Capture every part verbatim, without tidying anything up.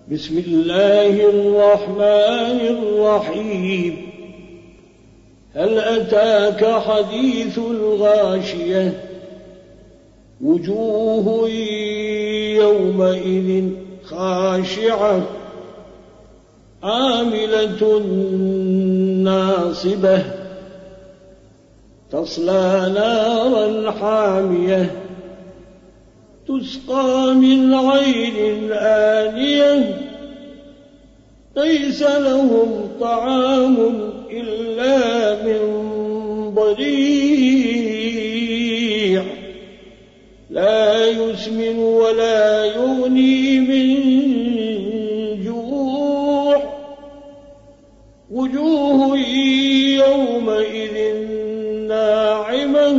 بسم الله الرحمن الرحيم. هل أتاك حديث الغاشية وجوه يومئذ خاشعة عاملة ناصبة تصلى نارا حامية تسقى من عين آنية ليس لهم طعام إلا من ضريع لا يسمن ولا يغني من جوع وجوه يومئذ ناعمة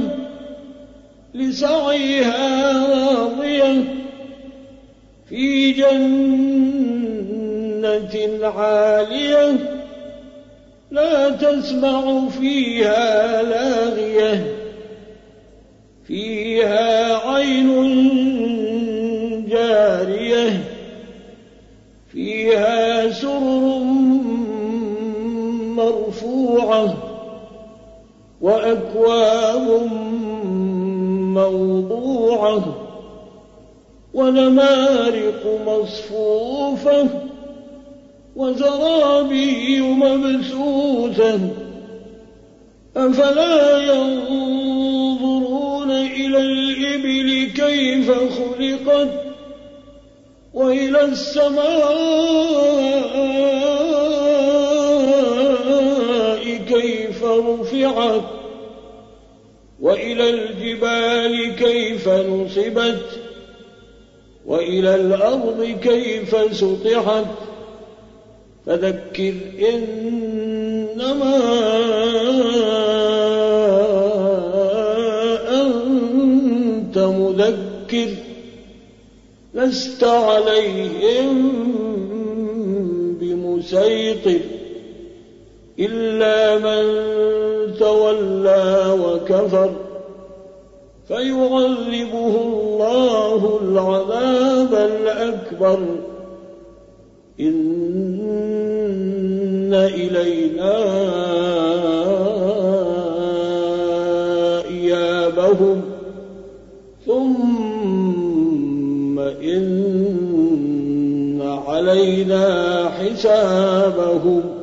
لسعيها راضية في جنة عالية لا تسمع فيها لاغية فيها عين جارية فيها سرر مرفوعة وأكواب موضوعة ونمارق مصفوفة وزرابي مبثوثة أفلا ينظرون إلى الإبل كيف خلقت وإلى السماء كيف رفعت وإلى الجبال كيف نصبت وإلى الأرض كيف سطحت فذكر إنما أنت مذكر لست عليهم بمسيطر إلا من تولى وكفر فيعذبه الله العذاب الأكبر إن إلينا إيابهم ثم إن علينا حسابهم